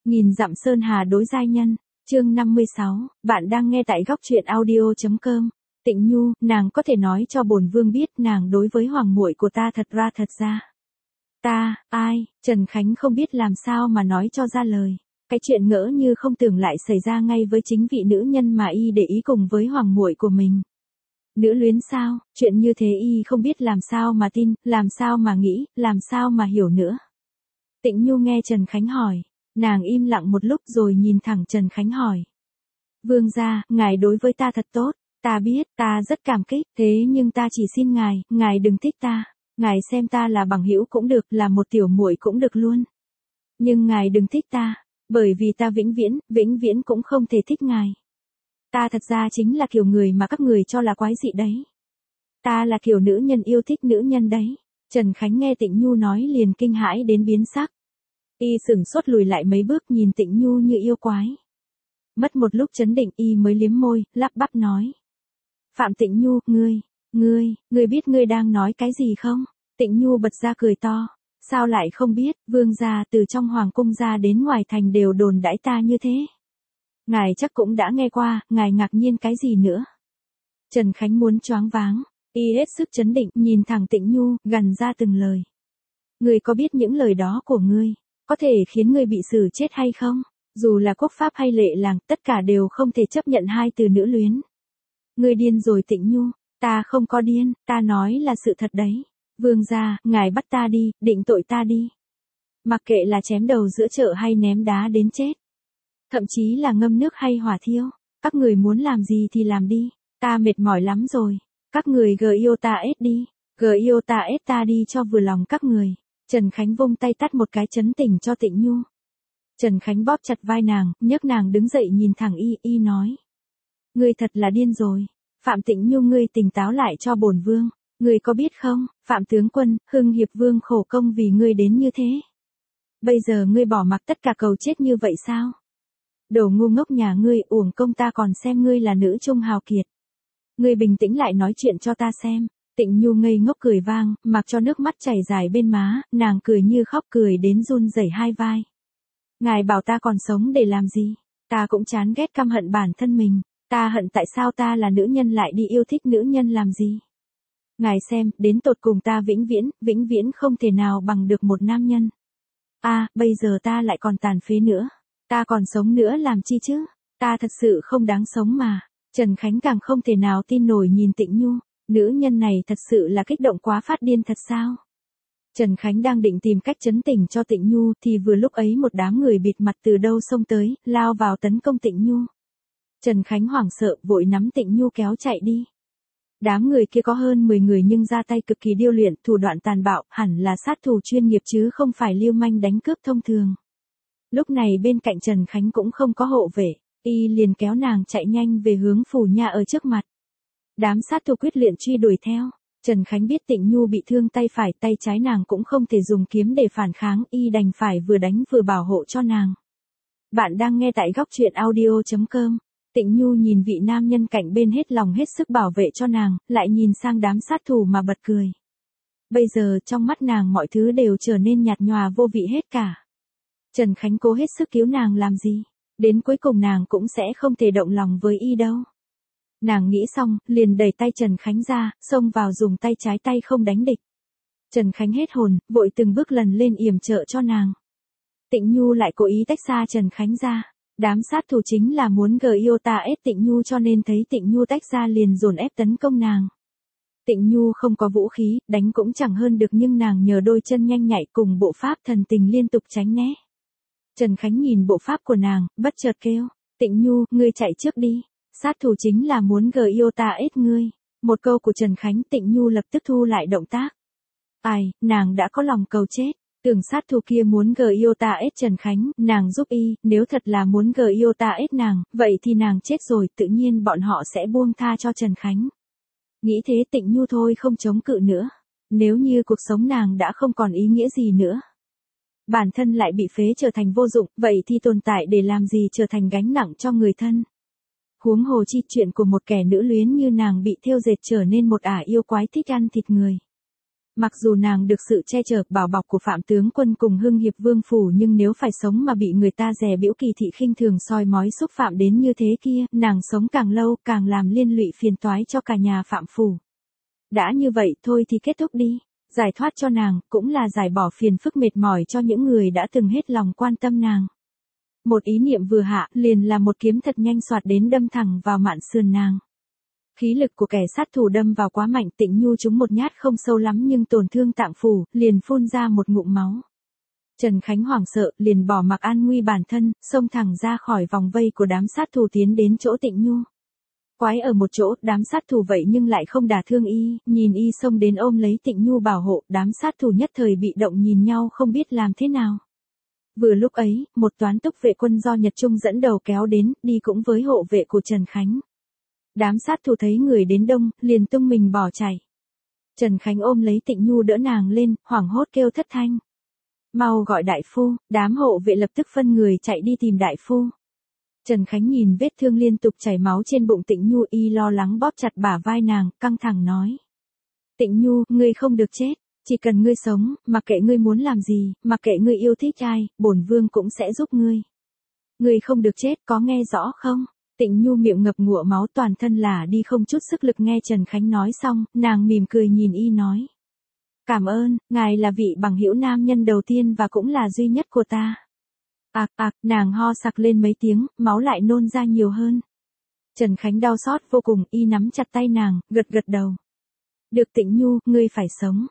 Nghìn dặm sơn hà đối giai nhân, chương 56, bạn đang nghe tại góc truyện audio.com. Tịnh Nhu, nàng có thể nói cho bổn vương biết nàng đối với hoàng muội của ta thật ra. Ta, ai, Trần Khánh không biết làm sao mà nói cho ra lời. Cái chuyện ngỡ như không tưởng lại xảy ra ngay với chính vị nữ nhân mà y để ý cùng với hoàng muội của mình. Nữ luyến sao, chuyện như thế y không biết làm sao mà tin, làm sao mà nghĩ, làm sao mà hiểu nữa. Tịnh Nhu nghe Trần Khánh hỏi, nàng im lặng một lúc rồi nhìn thẳng Trần Khánh hỏi. Vương gia, ngài đối với ta thật tốt, ta biết, ta rất cảm kích, thế nhưng ta chỉ xin ngài đừng thích ta, ngài xem ta là bằng hữu cũng được, là một tiểu muội cũng được luôn. Nhưng ngài đừng thích ta, bởi vì ta vĩnh viễn cũng không thể thích ngài. Ta thật ra chính là kiểu người mà các người cho là quái dị đấy. Ta là kiểu nữ nhân yêu thích nữ nhân đấy. Trần Khánh nghe Tịnh Nhu nói liền kinh hãi đến biến sắc. Y sửng sốt lùi lại mấy bước nhìn Tịnh Nhu như yêu quái. Mất một lúc chấn định y mới liếm môi, lắp bắp nói. Phạm Tịnh Nhu, ngươi biết ngươi đang nói cái gì không? Tịnh Nhu bật ra cười to. Sao lại không biết, vương gia từ trong hoàng cung ra đến ngoài thành đều đồn đãi ta như thế. Ngài chắc cũng đã nghe qua, ngài ngạc nhiên cái gì nữa? Trần Khánh muốn choáng váng, y hết sức chấn định nhìn thẳng Tịnh Nhu, gằn ra từng lời. Ngươi có biết những lời đó của ngươi, có thể khiến ngươi bị xử chết hay không? Dù là quốc pháp hay lệ làng, tất cả đều không thể chấp nhận hai từ nữ luyến. Ngươi điên rồi Tịnh Nhu, ta không có điên, ta nói là sự thật đấy. Vương gia, ngài bắt ta đi, định tội ta đi. Mặc kệ là chém đầu giữa chợ hay ném đá đến chết. Thậm chí là ngâm nước hay hỏa thiêu. Các người muốn làm gì thì làm đi. Ta mệt mỏi lắm rồi. Các người yêu ta ết ta đi cho vừa lòng các người. Trần Khánh vung tay tát một cái trấn tỉnh cho Tịnh Nhu. Trần Khánh bóp chặt vai nàng, nhấc nàng đứng dậy nhìn thẳng y nói. Ngươi thật là điên rồi. Phạm Tịnh Nhu, ngươi tỉnh táo lại cho bổn vương. Ngươi có biết không, Phạm tướng quân, Hưng Hiệp Vương khổ công vì ngươi đến như thế. Bây giờ ngươi bỏ mặc tất cả cầu chết như vậy sao? Đồ ngu ngốc nhà ngươi, uổng công ta còn xem ngươi là nữ trung hào kiệt. Ngươi bình tĩnh lại nói chuyện cho ta xem. Tịnh Nhu ngây ngốc cười vang, mặc cho nước mắt chảy dài bên má, nàng cười như khóc cười đến run rẩy hai vai. Ngài bảo ta còn sống để làm gì? Ta cũng chán ghét căm hận bản thân mình. Ta hận tại sao ta là nữ nhân lại đi yêu thích nữ nhân làm gì? Ngài xem, đến tột cùng ta vĩnh viễn không thể nào bằng được một nam nhân. Bây giờ ta lại còn tàn phế nữa. Ta còn sống nữa làm chi chứ? Ta thật sự không đáng sống mà. Trần Khánh càng không thể nào tin nổi nhìn Tịnh Nhu. Nữ nhân này thật sự là kích động quá phát điên thật sao? Trần Khánh đang định tìm cách trấn tĩnh cho Tịnh Nhu thì vừa lúc ấy một đám người bịt mặt từ đâu xông tới, lao vào tấn công Tịnh Nhu. Trần Khánh hoảng sợ vội nắm Tịnh Nhu kéo chạy đi. Đám người kia có hơn 10 người nhưng ra tay cực kỳ điêu luyện, thủ đoạn tàn bạo, hẳn là sát thủ chuyên nghiệp chứ không phải lưu manh đánh cướp thông thường. Lúc này bên cạnh Trần Khánh cũng không có hộ vệ, y liền kéo nàng chạy nhanh về hướng phủ nhà ở trước mặt. Đám sát thủ quyết liệt truy đuổi theo. Trần Khánh biết Tịnh Nhu bị thương tay phải, tay trái nàng cũng không thể dùng kiếm để phản kháng, y đành phải vừa đánh vừa bảo hộ cho nàng. Bạn đang nghe tại góc truyện audio.com. Tịnh Nhu nhìn vị nam nhân cạnh bên hết lòng hết sức bảo vệ cho nàng, lại nhìn sang đám sát thủ mà bật cười. Bây giờ trong mắt nàng mọi thứ đều trở nên nhạt nhòa vô vị hết cả. Trần Khánh cố hết sức cứu nàng làm gì? Đến cuối cùng nàng cũng sẽ không thể động lòng với y đâu. Nàng nghĩ xong, liền đẩy tay Trần Khánh ra, xông vào dùng tay trái tay không đánh địch. Trần Khánh hết hồn, vội từng bước lần lên yểm trợ cho nàng. Tịnh Nhu lại cố ý tách xa Trần Khánh ra. Đám sát thủ chính là muốn yêu ta ép Tịnh Nhu cho nên thấy Tịnh Nhu tách ra liền dồn ép tấn công nàng. Tịnh Nhu không có vũ khí, đánh cũng chẳng hơn được nhưng nàng nhờ đôi chân nhanh nhạy cùng bộ pháp thần tình liên tục tránh né. Trần Khánh nhìn bộ pháp của nàng, bất chợt kêu, Tịnh Nhu, ngươi chạy trước đi. Sát thủ chính là muốn yêu ta ép ngươi. Một câu của Trần Khánh, Tịnh Nhu lập tức thu lại động tác. Nàng đã có lòng cầu chết. Tưởng sát thủ kia muốn yêu ta ết Trần Khánh, nàng giúp y, nếu thật là muốn yêu ta ết nàng, vậy thì nàng chết rồi, tự nhiên bọn họ sẽ buông tha cho Trần Khánh. Nghĩ thế Tịnh Nhu thôi không chống cự nữa. Nếu như cuộc sống nàng đã không còn ý nghĩa gì nữa. Bản thân lại bị phế trở thành vô dụng, vậy thì tồn tại để làm gì trở thành gánh nặng cho người thân. Huống hồ chi chuyện của một kẻ nữ luyến như nàng bị thiêu dệt trở nên một ả yêu quái thích ăn thịt người. Mặc dù nàng được sự che chở bảo bọc của Phạm tướng quân cùng Hưng hiệp vương phủ, nhưng nếu phải sống mà bị người ta dè bĩu kỳ thị khinh thường soi mói xúc phạm đến như thế kia, nàng sống càng lâu càng làm liên lụy phiền toái cho cả nhà Phạm phủ. Đã như vậy thôi thì kết thúc đi, giải thoát cho nàng, cũng là giải bỏ phiền phức mệt mỏi cho những người đã từng hết lòng quan tâm nàng. Một ý niệm vừa hạ, liền là một kiếm thật nhanh xoạt đến đâm thẳng vào mạn sườn nàng. Khí lực của kẻ sát thủ đâm vào quá mạnh, Tịnh Nhu trúng một nhát không sâu lắm nhưng tổn thương tạng phủ, liền phun ra một ngụm máu. Trần Khánh hoảng sợ, liền bỏ mặc an nguy bản thân, xông thẳng ra khỏi vòng vây của đám sát thủ tiến đến chỗ Tịnh Nhu. Quái ở một chỗ, đám sát thủ vậy nhưng lại không đả thương y, nhìn y xông đến ôm lấy Tịnh Nhu bảo hộ, đám sát thủ nhất thời bị động nhìn nhau không biết làm thế nào. Vừa lúc ấy, một toán túc vệ quân do Nhật Trung dẫn đầu kéo đến, đi cũng với hộ vệ của Trần Khánh. Đám sát thủ thấy người đến đông, liền tung mình bỏ chạy. Trần Khánh ôm lấy Tịnh Nhu đỡ nàng lên, hoảng hốt kêu thất thanh. Mau gọi đại phu, đám hộ vệ lập tức phân người chạy đi tìm đại phu. Trần Khánh nhìn vết thương liên tục chảy máu trên bụng Tịnh Nhu, y lo lắng bóp chặt bả vai nàng, căng thẳng nói. Tịnh Nhu, ngươi không được chết, chỉ cần ngươi sống, mặc kệ ngươi muốn làm gì, mặc kệ ngươi yêu thích ai, bổn vương cũng sẽ giúp ngươi. Ngươi không được chết, có nghe rõ không? Tịnh Nhu miệng ngập ngụa máu, toàn thân là đi không chút sức lực. Nghe Trần Khánh nói xong, nàng mỉm cười nhìn y nói. Cảm ơn, ngài là vị bằng hữu nam nhân đầu tiên và cũng là duy nhất của ta. Nàng ho sặc lên mấy tiếng, máu lại nôn ra nhiều hơn. Trần Khánh đau xót vô cùng, y nắm chặt tay nàng, gật gật đầu. Được Tịnh Nhu, ngươi phải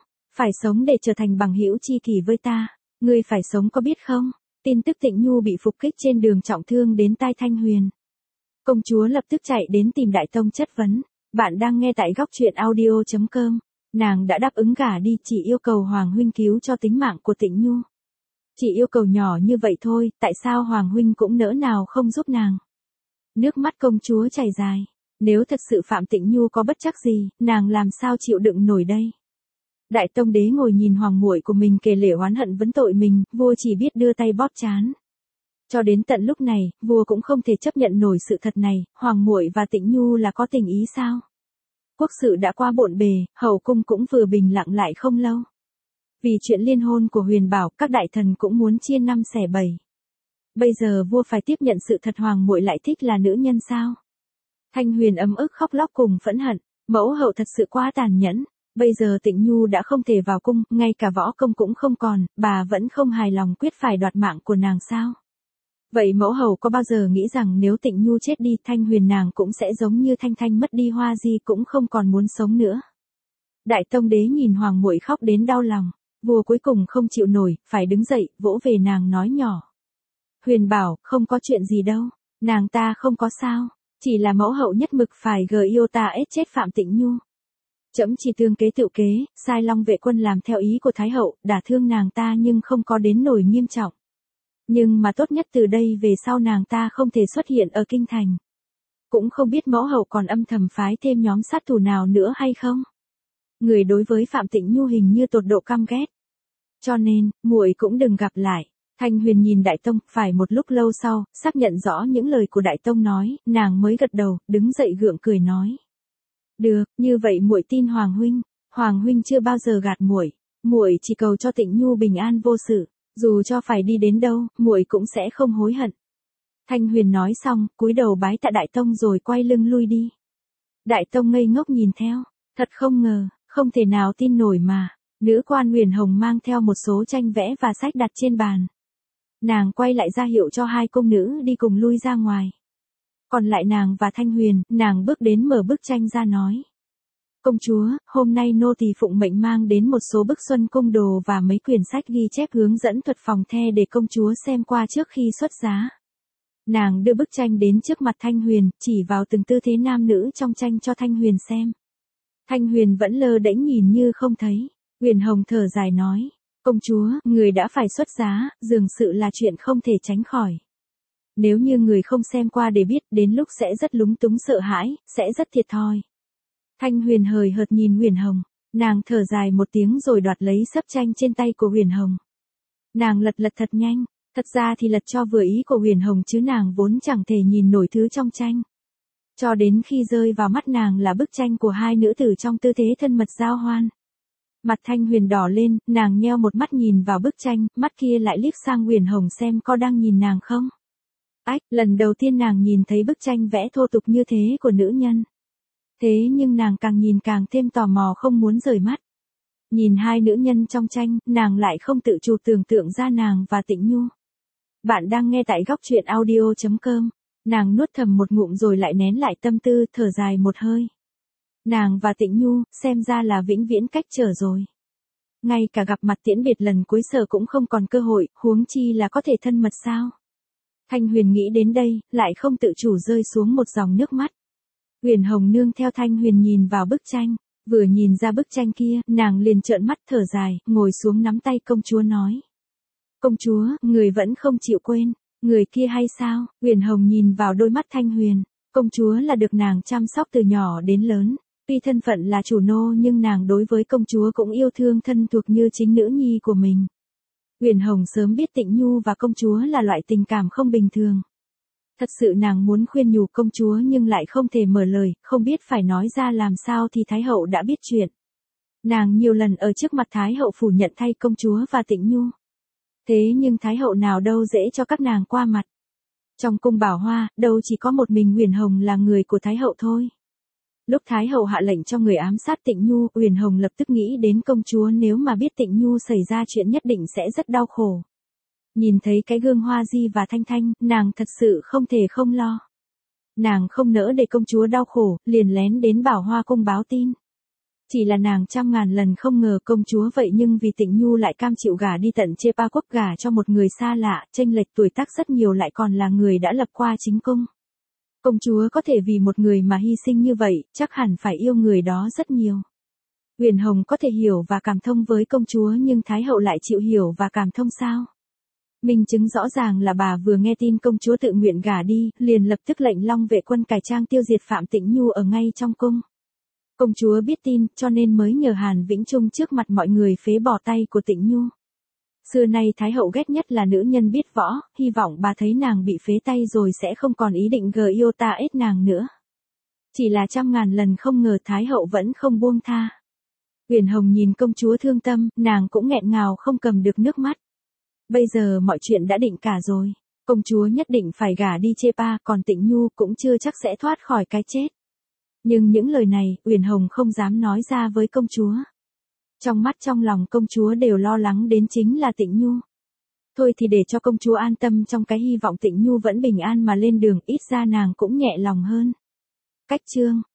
sống để trở thành bằng hữu tri kỷ với ta. Ngươi phải sống có biết không? Tin tức Tịnh Nhu bị phục kích trên đường trọng thương đến tai Thanh Huyền. Công chúa lập tức chạy đến tìm Đại Tông chất vấn. Bạn đang nghe tại góc truyện audio.com. Nàng đã đáp ứng gả đi, chỉ yêu cầu Hoàng huynh cứu cho tính mạng của Tịnh Nhu. Chỉ yêu cầu nhỏ như vậy thôi, tại sao Hoàng huynh cũng nỡ nào không giúp nàng? Nước mắt công chúa chảy dài. Nếu thật sự Phạm Tịnh Nhu có bất trắc gì, nàng làm sao chịu đựng nổi đây? Đại Tông đế ngồi nhìn hoàng muội của mình kể lể oán hận vấn tội mình, vua chỉ biết đưa tay bóp trán. Cho đến tận lúc này, vua cũng không thể chấp nhận nổi sự thật này, hoàng muội và Tịnh Nhu là có tình ý sao? Quốc sự đã qua bộn bề, hậu cung cũng vừa bình lặng lại không lâu. Vì chuyện liên hôn của Huyền Bảo, các đại thần cũng muốn chia năm xẻ bảy. Bây giờ vua phải tiếp nhận sự thật hoàng muội lại thích là nữ nhân sao? Thanh Huyền ấm ức khóc lóc cùng phẫn hận, mẫu hậu thật sự quá tàn nhẫn. Bây giờ Tịnh Nhu đã không thể vào cung, ngay cả võ công cũng không còn, bà vẫn không hài lòng quyết phải đoạt mạng của nàng sao? Vậy mẫu hậu có bao giờ nghĩ rằng nếu Tịnh Nhu chết đi, Thanh Huyền nàng cũng sẽ giống như Thanh Thanh mất đi Hoa Di, cũng không còn muốn sống nữa? Đại Tông đế nhìn hoàng muội khóc đến đau lòng, vua cuối cùng không chịu nổi, phải đứng dậy, vỗ về nàng nói nhỏ. Huyền Bảo, không có chuyện gì đâu, nàng ta không có sao, chỉ là mẫu hậu nhất mực phải yêu ta ết chết Phạm Tịnh Nhu. Trẫm chỉ tương kế tự kế, sai Long vệ quân làm theo ý của Thái hậu, đả thương nàng ta nhưng không có đến nỗi nghiêm trọng. Nhưng mà tốt nhất từ đây về sau nàng ta không thể xuất hiện ở kinh thành. Cũng không biết mẫu hậu còn âm thầm phái thêm nhóm sát thủ nào nữa hay không. Người đối với Phạm Tịnh Nhu hình như tột độ căm ghét. Cho nên, muội cũng đừng gặp lại. Thanh Huyền nhìn Đại Tông, phải một lúc lâu sau, xác nhận rõ những lời của Đại Tông nói, nàng mới gật đầu, đứng dậy gượng cười nói. Được, như vậy muội tin Hoàng huynh chưa bao giờ gạt muội, muội chỉ cầu cho Tịnh Nhu bình an vô sự, dù cho phải đi đến đâu, muội cũng sẽ không hối hận. Thanh Huyền nói xong, cúi đầu bái tạ Đại Tông rồi quay lưng lui đi. Đại Tông ngây ngốc nhìn theo, thật không ngờ, không thể nào tin nổi mà. Nữ quan Huyền Hồng mang theo một số tranh vẽ và sách đặt trên bàn. Nàng quay lại ra hiệu cho hai cung nữ đi cùng lui ra ngoài. Còn lại nàng và Thanh Huyền, nàng bước đến mở bức tranh ra nói. Công chúa, hôm nay nô tỳ phụng mệnh mang đến một số bức xuân cung đồ và mấy quyển sách ghi chép hướng dẫn thuật phòng the để công chúa xem qua trước khi xuất giá. Nàng đưa bức tranh đến trước mặt Thanh Huyền, chỉ vào từng tư thế nam nữ trong tranh cho Thanh Huyền xem. Thanh Huyền vẫn lơ đễnh nhìn như không thấy. Huyền Hồng thở dài nói. Công chúa, người đã phải xuất giá, dường sự là chuyện không thể tránh khỏi. Nếu như người không xem qua để biết, đến lúc sẽ rất lúng túng sợ hãi, sẽ rất thiệt thòi. Thanh Huyền hời hợt nhìn Huyền Hồng, nàng thở dài một tiếng rồi đoạt lấy sấp tranh trên tay của Huyền Hồng. Nàng lật thật nhanh, thật ra thì lật cho vừa ý của Huyền Hồng chứ nàng vốn chẳng thể nhìn nổi thứ trong tranh. Cho đến khi rơi vào mắt nàng là bức tranh của hai nữ tử trong tư thế thân mật giao hoan. Mặt Thanh Huyền đỏ lên, nàng nheo một mắt nhìn vào bức tranh, mắt kia lại liếc sang Uyển Hồng xem có đang nhìn nàng không. Ách, lần đầu tiên nàng nhìn thấy bức tranh vẽ thô tục như thế của nữ nhân. Thế nhưng nàng càng nhìn càng thêm tò mò không muốn rời mắt. Nhìn hai nữ nhân trong tranh, nàng lại không tự chủ tưởng tượng ra nàng và Tịnh Nhu. Bạn đang nghe tại góc truyện audio.com. Nàng nuốt thầm một ngụm rồi lại nén lại tâm tư, thở dài một hơi. Nàng và Tịnh Nhu, xem ra là vĩnh viễn cách trở rồi. Ngay cả gặp mặt tiễn biệt lần cuối sợ cũng không còn cơ hội, huống chi là có thể thân mật sao. Thanh Huyền nghĩ đến đây, lại không tự chủ rơi xuống một dòng nước mắt. Uyển Hồng nương theo Thanh Huyền nhìn vào bức tranh, vừa nhìn ra bức tranh kia, nàng liền trợn mắt thở dài, ngồi xuống nắm tay công chúa nói. Công chúa, người vẫn không chịu quên, người kia hay sao? Uyển Hồng nhìn vào đôi mắt Thanh Huyền, công chúa là được nàng chăm sóc từ nhỏ đến lớn, tuy thân phận là chủ nô nhưng nàng đối với công chúa cũng yêu thương thân thuộc như chính nữ nhi của mình. Uyển Hồng sớm biết Tịnh Nhu và công chúa là loại tình cảm không bình thường. Thật sự nàng muốn khuyên nhủ công chúa nhưng lại không thể mở lời, không biết phải nói ra làm sao thì Thái hậu đã biết chuyện. Nàng nhiều lần ở trước mặt Thái hậu phủ nhận thay công chúa và Tịnh Nhu. Thế nhưng Thái hậu nào đâu dễ cho các nàng qua mặt. Trong cung Bảo Hoa, đâu chỉ có một mình Uyển Hồng là người của Thái hậu thôi. Lúc Thái hậu hạ lệnh cho người ám sát Tịnh Nhu, Uyển Hồng lập tức nghĩ đến công chúa, nếu mà biết Tịnh Nhu xảy ra chuyện nhất định sẽ rất đau khổ. Nhìn thấy cái gương Hoa Di và Thanh Thanh, nàng thật sự không thể không lo. Nàng không nỡ để công chúa đau khổ, liền lén đến Bảo Hoa cung báo tin. Chỉ là nàng trăm ngàn lần không ngờ công chúa vậy nhưng vì Tịnh Nhu lại cam chịu gả đi tận Chepa quốc, gả cho một người xa lạ, chênh lệch tuổi tác rất nhiều, lại còn là người đã lập qua chính cung. Công chúa có thể vì một người mà hy sinh như vậy, chắc hẳn phải yêu người đó rất nhiều. Uyển Hồng có thể hiểu và cảm thông với công chúa nhưng Thái hậu lại chịu hiểu và cảm thông sao? Minh chứng rõ ràng là bà vừa nghe tin công chúa tự nguyện gả đi, liền lập tức lệnh Long vệ quân cải trang tiêu diệt Phạm Tịnh Nhu ở ngay trong cung. Công chúa biết tin, cho nên mới nhờ Hàn Vĩnh Trung trước mặt mọi người phế bỏ tay của Tịnh Nhu. Xưa nay Thái hậu ghét nhất là nữ nhân biết võ, hy vọng bà thấy nàng bị phế tay rồi sẽ không còn ý định gờ yêu ta ết nàng nữa. Chỉ là trăm ngàn lần không ngờ Thái hậu vẫn không buông tha. Uyển Hồng nhìn công chúa thương tâm, nàng cũng nghẹn ngào không cầm được nước mắt. Bây giờ mọi chuyện đã định cả rồi, công chúa nhất định phải gả đi Chepa, còn Tịnh Nhu cũng chưa chắc sẽ thoát khỏi cái chết. Nhưng những lời này, Uyển Hồng không dám nói ra với công chúa. Trong mắt trong lòng công chúa đều lo lắng đến chính là Tịnh Nhu. Thôi thì để cho công chúa an tâm trong cái hy vọng Tịnh Nhu vẫn bình an mà lên đường, ít ra nàng cũng nhẹ lòng hơn. Cách chương